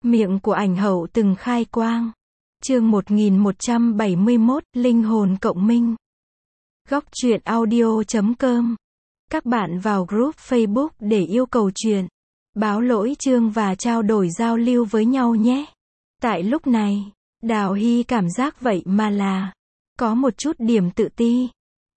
Miệng của ảnh hậu từng khai quang. Chương 1171, Linh hồn cộng minh. Góc truyện audio.com. Các bạn vào group Facebook để yêu cầu truyện, báo lỗi chương và trao đổi giao lưu với nhau nhé. Tại lúc này, Đào Hy cảm giác vậy mà là có một chút điểm tự ti.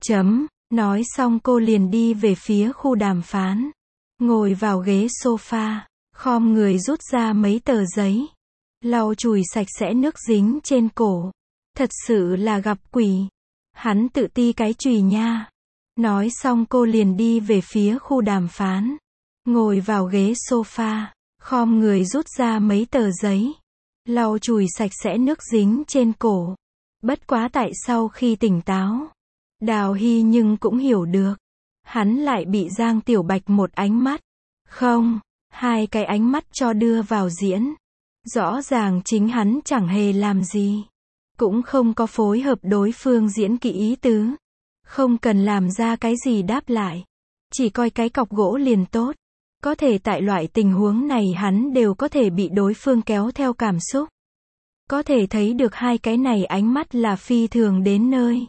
Nói xong cô liền đi về phía khu đàm phán. Ngồi vào ghế sofa, khom người rút ra mấy tờ giấy, lau chùi sạch sẽ nước dính trên cổ. Thật sự là gặp quỷ. Hắn tự ti cái chùy nha. Nói xong cô liền đi về phía khu đàm phán. Ngồi vào ghế sofa, khom người rút ra mấy tờ giấy, lau chùi sạch sẽ nước dính trên cổ. Bất quá tại sau khi tỉnh táo, Đào Hy nhưng cũng hiểu được. Hắn lại bị Giang Tiểu Bạch một ánh mắt, không, hai cái ánh mắt cho đưa vào diễn. Rõ ràng chính hắn chẳng hề làm gì, cũng không có phối hợp đối phương diễn kỹ ý tứ, không cần làm ra cái gì đáp lại, chỉ coi cái cọc gỗ liền tốt. Có thể tại loại tình huống này hắn đều có thể bị đối phương kéo theo cảm xúc. Có thể thấy được hai cái này ánh mắt là phi thường đến nơi.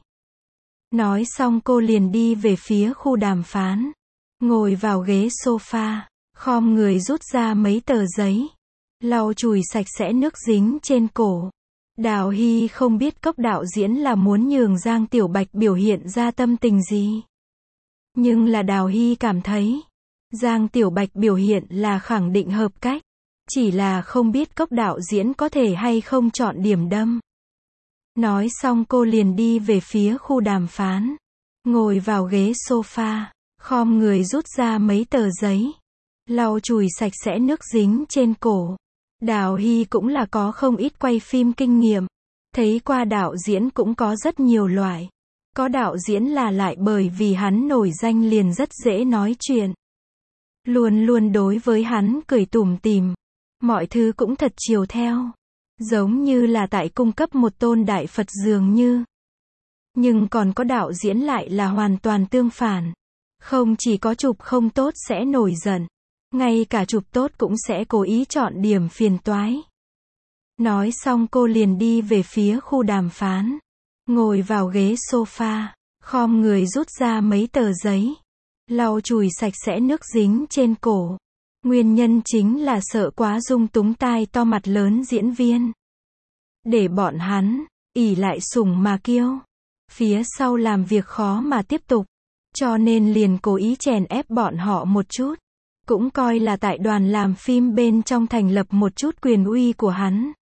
Nói xong cô liền đi về phía khu đàm phán. Ngồi vào ghế sofa, khom người rút ra mấy tờ giấy, lau chùi sạch sẽ nước dính trên cổ. Đào Hy không biết Cốc đạo diễn là muốn nhường Giang Tiểu Bạch biểu hiện ra tâm tình gì. Nhưng là Đào Hy cảm thấy Giang Tiểu Bạch biểu hiện là khẳng định hợp cách. Chỉ là không biết Cốc đạo diễn có thể hay không chọn điểm đâm. Nói xong cô liền đi về phía khu đàm phán. Ngồi vào ghế sofa, khom người rút ra mấy tờ giấy, lau chùi sạch sẽ nước dính trên cổ. Đào Hy cũng là có không ít quay phim kinh nghiệm. Thấy qua đạo diễn cũng có rất nhiều loại. Có đạo diễn là lại bởi vì hắn nổi danh liền rất dễ nói chuyện. Luôn luôn đối với hắn cười tủm tỉm. Mọi thứ cũng thật chiều theo. Giống như là tại cung cấp một tôn đại Phật dường như. Nhưng còn có đạo diễn lại là hoàn toàn tương phản. Không chỉ có chụp không tốt sẽ nổi giận, ngay cả chụp tốt cũng sẽ cố ý chọn điểm phiền toái. Nói xong cô liền đi về phía khu đàm phán. Ngồi vào ghế sofa, khom người rút ra mấy tờ giấy, lau chùi sạch sẽ nước dính trên cổ. Nguyên nhân chính là sợ quá dung túng tai to mặt lớn diễn viên. Để bọn hắn ỷ lại sủng mà kiêu, phía sau làm việc khó mà tiếp tục. Cho nên liền cố ý chèn ép bọn họ một chút. Cũng coi là tại đoàn làm phim bên trong thành lập một chút quyền uy của hắn.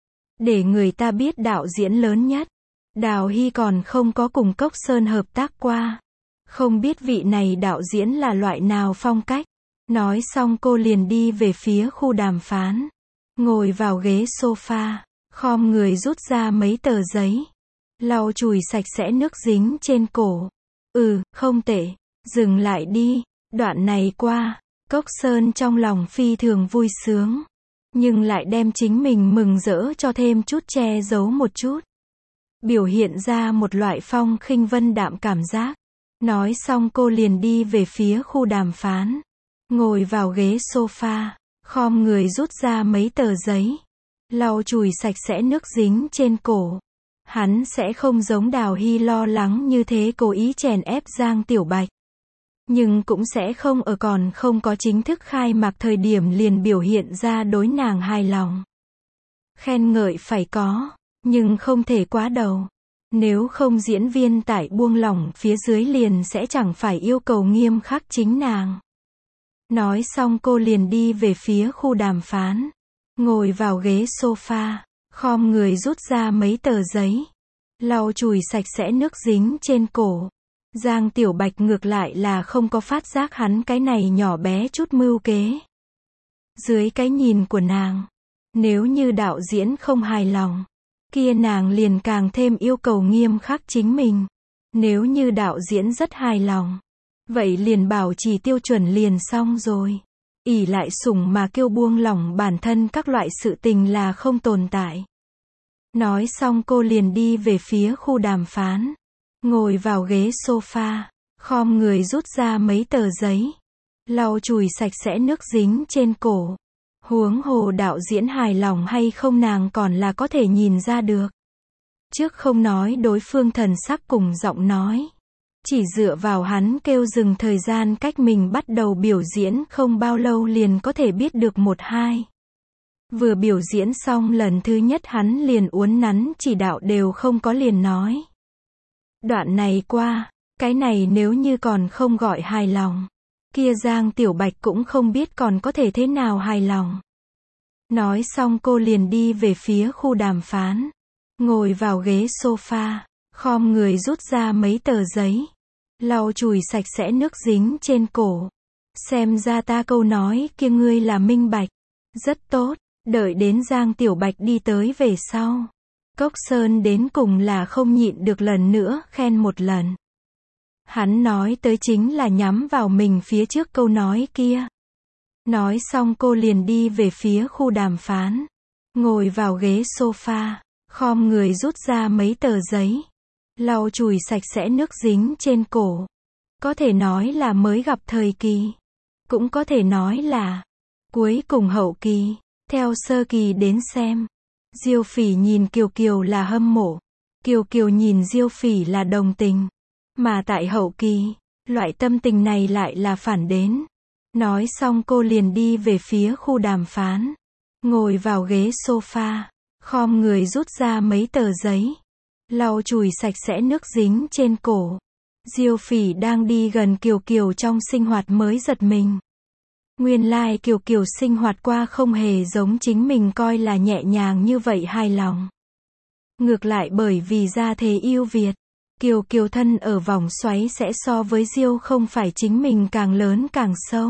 Để người ta biết đạo diễn lớn nhất. Đào Hy còn không có cùng Cốc Sơn hợp tác qua. Không biết vị này đạo diễn là loại nào phong cách. Nói xong cô liền đi về phía khu đàm phán. Ngồi vào ghế sofa, khom người rút ra mấy tờ giấy, lau chùi sạch sẽ nước dính trên cổ. Không tệ, dừng lại đi. Đoạn này qua, Cốc Sơn trong lòng phi thường vui sướng. Nhưng lại đem chính mình mừng rỡ cho thêm chút che giấu một chút. Biểu hiện ra một loại phong khinh vân đạm cảm giác. Nói xong cô liền đi về phía khu đàm phán. Ngồi vào ghế sofa, khom người rút ra mấy tờ giấy, lau chùi sạch sẽ nước dính trên cổ. Hắn sẽ không giống Đào Hy lo lắng như thế cố ý chèn ép Giang Tiểu Bạch. Nhưng cũng sẽ không ở còn không có chính thức khai mạc thời điểm liền biểu hiện ra đối nàng hài lòng. Khen ngợi phải có, nhưng không thể quá đầu. Nếu không diễn viên tại buông lỏng phía dưới liền sẽ chẳng phải yêu cầu nghiêm khắc chính nàng. Nói xong cô liền đi về phía khu đàm phán. Ngồi vào ghế sofa, khom người rút ra mấy tờ giấy, lau chùi sạch sẽ nước dính trên cổ. Giang Tiểu Bạch ngược lại là không có phát giác hắn cái này nhỏ bé chút mưu kế. Dưới cái nhìn của nàng, nếu như đạo diễn không hài lòng, kia nàng liền càng thêm yêu cầu nghiêm khắc chính mình. Nếu như đạo diễn rất hài lòng, vậy liền bảo trì tiêu chuẩn liền xong rồi. Ỷ lại sủng mà kiêu buông lỏng bản thân các loại sự tình là không tồn tại. Nói xong cô liền đi về phía khu đàm phán. Ngồi vào ghế sofa, khom người rút ra mấy tờ giấy, lau chùi sạch sẽ nước dính trên cổ. Huống hồ đạo diễn hài lòng hay không nàng còn là có thể nhìn ra được. Trước không nói đối phương thần sắc cùng giọng nói. Chỉ dựa vào hắn kêu dừng thời gian cách mình bắt đầu biểu diễn không bao lâu liền có thể biết được một hai. Vừa biểu diễn xong lần thứ nhất hắn liền uốn nắn chỉ đạo đều không có liền nói. Đoạn này qua, cái này nếu như còn không gọi hài lòng. Kia Giang Tiểu Bạch cũng không biết còn có thể thế nào hài lòng. Nói xong cô liền đi về phía khu đàm phán. Ngồi vào ghế sofa, khom người rút ra mấy tờ giấy. Lau chùi sạch sẽ nước dính trên cổ. Xem ra ta câu nói kia ngươi là minh bạch. Rất tốt, đợi đến Giang Tiểu Bạch đi tới về sau. Cốc Sơn đến cùng là không nhịn được lần nữa khen một lần. Hắn nói tới chính là nhắm vào mình phía trước câu nói kia. Nói xong cô liền đi về phía khu đàm phán. Ngồi vào ghế sofa, khom người rút ra mấy tờ giấy. Lau chùi sạch sẽ nước dính trên cổ. Có thể nói là mới gặp thời kỳ. Cũng có thể nói là cuối cùng hậu kỳ. Theo sơ kỳ đến xem. Diêu Phỉ nhìn Kiều Kiều là hâm mộ. Kiều Kiều nhìn Diêu Phỉ là đồng tình. Mà tại hậu kỳ, loại tâm tình này lại là phản đến. Nói xong cô liền đi về phía khu đàm phán. Ngồi vào ghế sofa, khom người rút ra mấy tờ giấy. Lau chùi sạch sẽ nước dính trên cổ. Diêu Phỉ đang đi gần Kiều Kiều trong sinh hoạt mới giật mình. Nguyên lai Kiều Kiều sinh hoạt qua không hề giống chính mình coi là nhẹ nhàng như vậy hài lòng. Ngược lại bởi vì gia thế ưu việt. Kiều Kiều thân ở vòng xoáy sẽ so với Diêu không phải chính mình càng lớn càng sâu.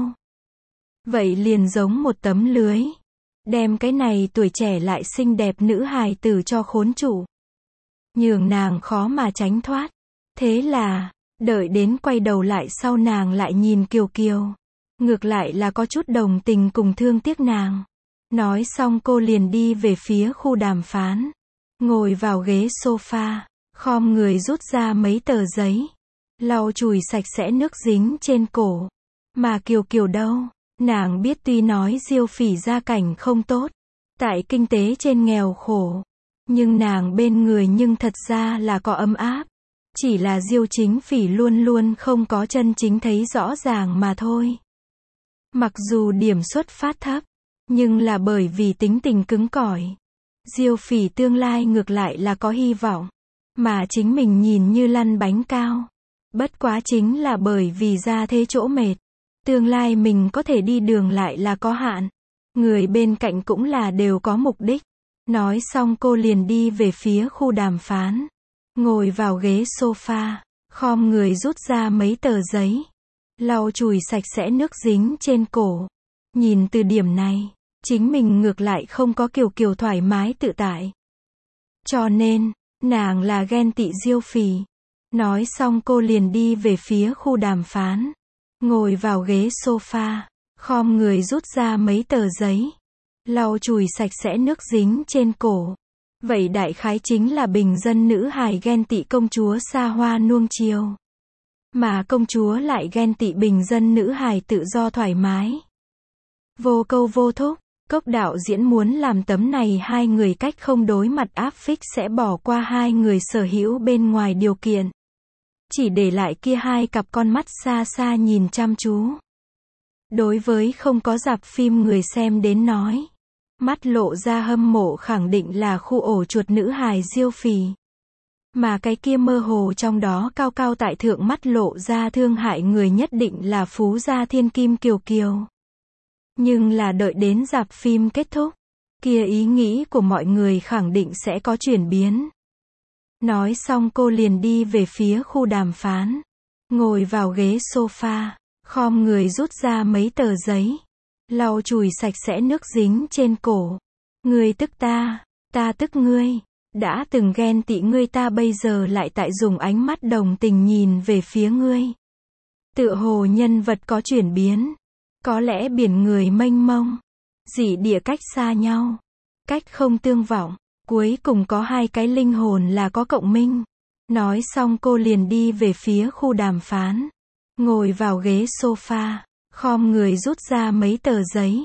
Vậy liền giống một tấm lưới. Đem cái này tuổi trẻ lại xinh đẹp nữ hài tử cho khốn trụ. Nhường nàng khó mà tránh thoát. Thế là, đợi đến quay đầu lại sau nàng lại nhìn Kiều Kiều. Ngược lại là có chút đồng tình cùng thương tiếc nàng. Nói xong cô liền đi về phía khu đàm phán. Ngồi vào ghế sofa. Khom người rút ra mấy tờ giấy. Lau chùi sạch sẽ nước dính trên cổ. Mà Kiều Kiều đâu? Nàng biết tuy nói Diêu Phỉ gia cảnh không tốt. Tại kinh tế trên nghèo khổ. Nhưng nàng bên người nhưng thật ra là có ấm áp. Chỉ là Diêu Chính Phỉ luôn luôn không có chân chính thấy rõ ràng mà thôi. Mặc dù điểm xuất phát thấp. Nhưng là bởi vì tính tình cứng cỏi. Diêu Phỉ tương lai ngược lại là có hy vọng. Mà chính mình nhìn như lăn bánh cao. Bất quá chính là bởi vì ra thế chỗ mệt. Tương lai mình có thể đi đường lại là có hạn. Người bên cạnh cũng là đều có mục đích. Nói xong cô liền đi về phía khu đàm phán. Ngồi vào ghế sofa. Khom người rút ra mấy tờ giấy. Lau chùi sạch sẽ nước dính trên cổ. Nhìn từ điểm này. Chính mình ngược lại không có Kiều Kiều thoải mái tự tại. Cho nên, nàng là ghen tị Diêu Phỉ. Nói xong cô liền đi về phía khu đàm phán. Ngồi vào ghế sofa. Khom người rút ra mấy tờ giấy. Lau chùi sạch sẽ nước dính trên cổ. Vậy đại khái chính là bình dân nữ hài ghen tị công chúa xa hoa nuông chiều. Mà công chúa lại ghen tị bình dân nữ hài tự do thoải mái. Vô câu vô thúc. Cốc đạo diễn muốn làm tấm này hai người cách không đối mặt áp phích sẽ bỏ qua hai người sở hữu bên ngoài điều kiện. Chỉ để lại kia hai cặp con mắt xa xa nhìn chăm chú. Đối với không có rạp phim người xem đến nói. Mắt lộ ra hâm mộ khẳng định là khu ổ chuột nữ hài Diêu Phỉ. Mà cái kia mơ hồ trong đó cao cao tại thượng mắt lộ ra thương hại người nhất định là phú gia thiên kim Kiều Kiều. Nhưng là đợi đến rạp phim kết thúc, kia ý nghĩ của mọi người khẳng định sẽ có chuyển biến. Nói xong cô liền đi về phía khu đàm phán. Ngồi vào ghế sofa, khom người rút ra mấy tờ giấy. Lau chùi sạch sẽ nước dính trên cổ. Ngươi tức ta tức ngươi. Đã từng ghen tị ngươi ta bây giờ lại tại dùng ánh mắt đồng tình nhìn về phía ngươi. Tựa hồ nhân vật có chuyển biến. Có lẽ biển người mênh mông. Dị địa cách xa nhau. Cách không tương vọng. Cuối cùng có hai cái linh hồn là có cộng minh. Nói xong cô liền đi về phía khu đàm phán. Ngồi vào ghế sofa. Khom người rút ra mấy tờ giấy.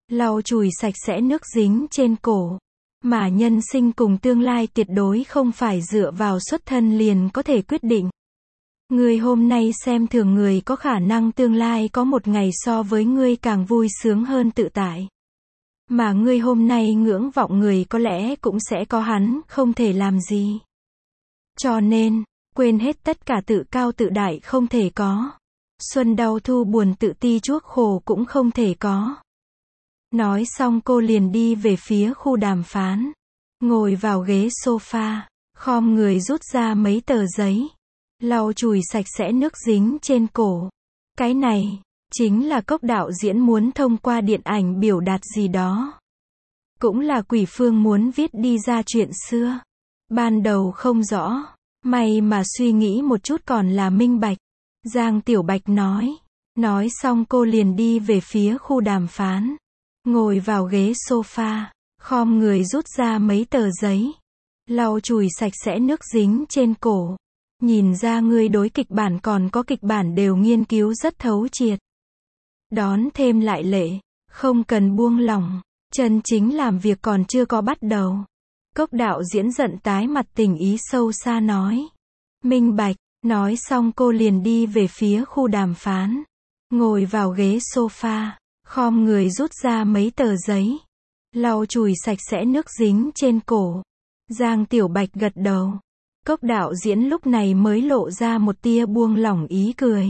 lau chùi sạch sẽ nước dính trên cổ. Mà nhân sinh cùng tương lai tuyệt đối không phải dựa vào xuất thân liền có thể quyết định. Ngươi hôm nay xem thường người có khả năng tương lai có một ngày so với ngươi càng vui sướng hơn tự tại. Mà ngươi hôm nay ngưỡng vọng người có lẽ cũng sẽ có hắn không thể làm gì. Cho nên, quên hết tất cả tự cao tự đại không thể có. Xuân đau thu buồn tự ti chuốc khổ cũng không thể có. Nói xong cô liền đi về phía khu đàm phán. Ngồi vào ghế sofa, khom người rút ra mấy tờ giấy. Lau chùi sạch sẽ nước dính trên cổ. Cái này, chính là Cốc đạo diễn muốn thông qua điện ảnh biểu đạt gì đó. Cũng là Quỷ Phương muốn viết đi ra chuyện xưa. Ban đầu không rõ, may mà suy nghĩ một chút còn là minh bạch. Giang Tiểu Bạch nói. Nói xong cô liền đi về phía khu đàm phán. Ngồi vào ghế sofa, khom người rút ra mấy tờ giấy. Lau chùi sạch sẽ nước dính trên cổ. Nhìn ra ngươi đối kịch bản còn có kịch bản đều nghiên cứu rất thấu triệt. Đón thêm lại lệ, không cần buông lỏng, chân chính làm việc còn chưa có bắt đầu. Cốc đạo diễn giận tái mặt tình ý sâu xa nói. Minh bạch, nói xong cô liền đi về phía khu đàm phán. Ngồi vào ghế sofa, khom người rút ra mấy tờ giấy. Lau chùi sạch sẽ nước dính trên cổ. Giang Tiểu Bạch gật đầu. Cốc đạo diễn lúc này mới lộ ra một tia buông lỏng ý cười.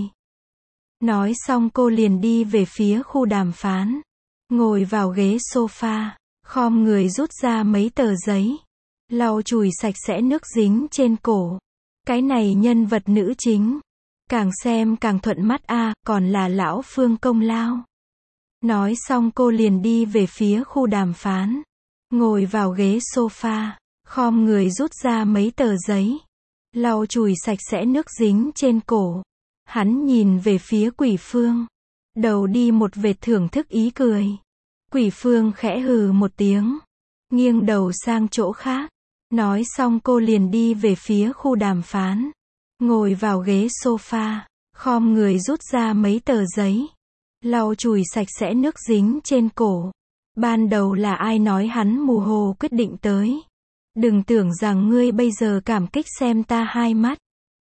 Nói xong cô liền đi về phía khu đàm phán. Ngồi vào ghế sofa, khom người rút ra mấy tờ giấy. Lau chùi sạch sẽ nước dính trên cổ. Cái này nhân vật nữ chính. Càng xem càng thuận mắt còn là lão Phương công lao. Nói xong cô liền đi về phía khu đàm phán. Ngồi vào ghế sofa, khom người rút ra mấy tờ giấy. Lau chùi sạch sẽ nước dính trên cổ. Hắn nhìn về phía Quỷ Phương. Đầu đi một vệt thưởng thức ý cười. Quỷ Phương khẽ hừ một tiếng. Nghiêng đầu sang chỗ khác. Nói xong cô liền đi về phía khu đàm phán. Ngồi vào ghế sofa, khom người rút ra mấy tờ giấy. Lau chùi sạch sẽ nước dính trên cổ. Ban đầu là ai nói hắn mù hồ quyết định tới. Đừng tưởng rằng ngươi bây giờ cảm kích xem ta hai mắt.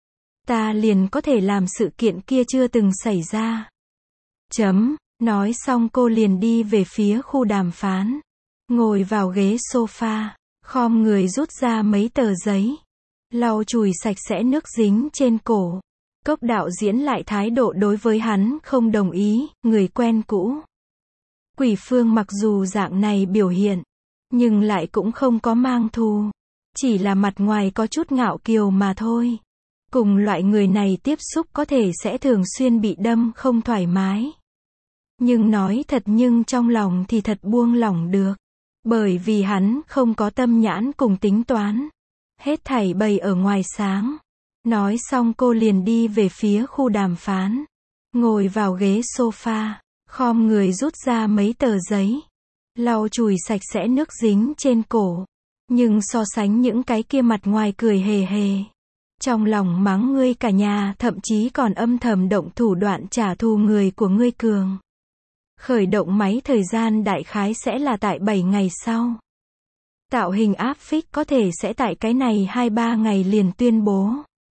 Ta liền có thể làm sự kiện kia chưa từng xảy ra. Nói xong cô liền đi về phía khu đàm phán. Ngồi vào ghế sofa, khom người rút ra mấy tờ giấy. Lau chùi sạch sẽ nước dính trên cổ. Cốc đạo diễn lại thái độ đối với hắn không đồng ý, người quen cũ. Quỷ Phương mặc dù dạng này biểu hiện, nhưng lại cũng không có mang thù. Chỉ là mặt ngoài có chút ngạo kiều mà thôi. Cùng loại người này tiếp xúc có thể sẽ thường xuyên bị đâm không thoải mái. Nhưng nói thật nhưng trong lòng thì thật buông lỏng được. Bởi vì hắn không có tâm nhãn cùng tính toán. Hết thảy bày ở ngoài sáng. Nói xong cô liền đi về phía khu đàm phán. Ngồi vào ghế sofa, khom người rút ra mấy tờ giấy. Lau chùi sạch sẽ nước dính trên cổ. Nhưng so sánh những cái kia mặt ngoài cười hề hề. Trong lòng mắng ngươi cả nhà, thậm chí còn âm thầm động thủ đoạn trả thù người của ngươi cường. Khởi động máy thời gian đại khái sẽ là tại 7 ngày sau. Tạo hình áp phích có thể sẽ tại cái này 2-3 ngày liền tuyên bố.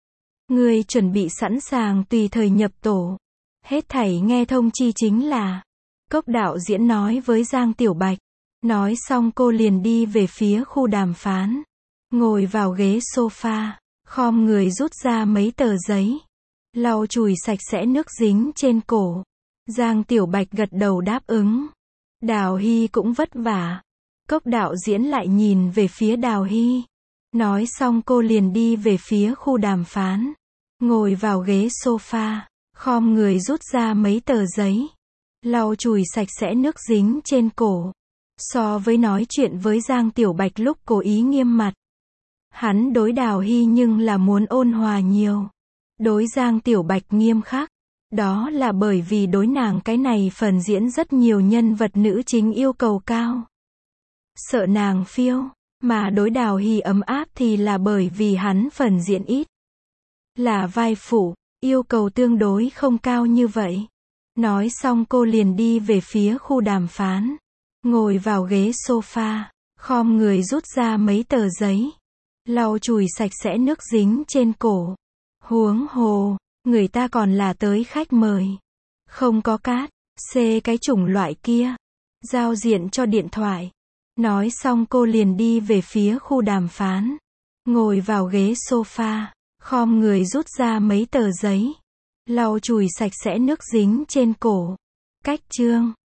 Ngươi chuẩn bị sẵn sàng tùy thời nhập tổ. Hết thảy nghe thông chi chính là. Cốc đạo diễn nói với Giang Tiểu Bạch. Nói xong cô liền đi về phía khu đàm phán. Ngồi vào ghế sofa, khom người rút ra mấy tờ giấy. Lau chùi sạch sẽ nước dính trên cổ. Giang Tiểu Bạch gật đầu đáp ứng. Đào Hy cũng vất vả. Cốc đạo diễn lại nhìn về phía Đào Hy. Nói xong cô liền đi về phía khu đàm phán. Ngồi vào ghế sofa, khom người rút ra mấy tờ giấy. Lau chùi sạch sẽ nước dính trên cổ. So với nói chuyện với Giang Tiểu Bạch lúc cố ý nghiêm mặt. Hắn đối Đào Hy nhưng là muốn ôn hòa nhiều. Đối Giang Tiểu Bạch nghiêm khắc. Đó là bởi vì đối nàng cái này phần diễn rất nhiều nhân vật nữ chính yêu cầu cao. Sợ nàng phiêu. Mà đối Đào Hy ấm áp thì là bởi vì hắn phần diễn ít. Là vai phụ, yêu cầu tương đối không cao như vậy. Nói xong cô liền đi về phía khu đàm phán. ngồi vào ghế sofa, khom người rút ra mấy tờ giấy, lau chùi sạch sẽ nước dính trên cổ. Huống hồ, người ta còn là tới khách mời. Không có cát, xê cái chủng loại kia. Giao diện cho điện thoại. Nói xong cô liền đi về phía khu đàm phán. Ngồi vào ghế sofa, khom người rút ra mấy tờ giấy, lau chùi sạch sẽ nước dính trên cổ. Cách chương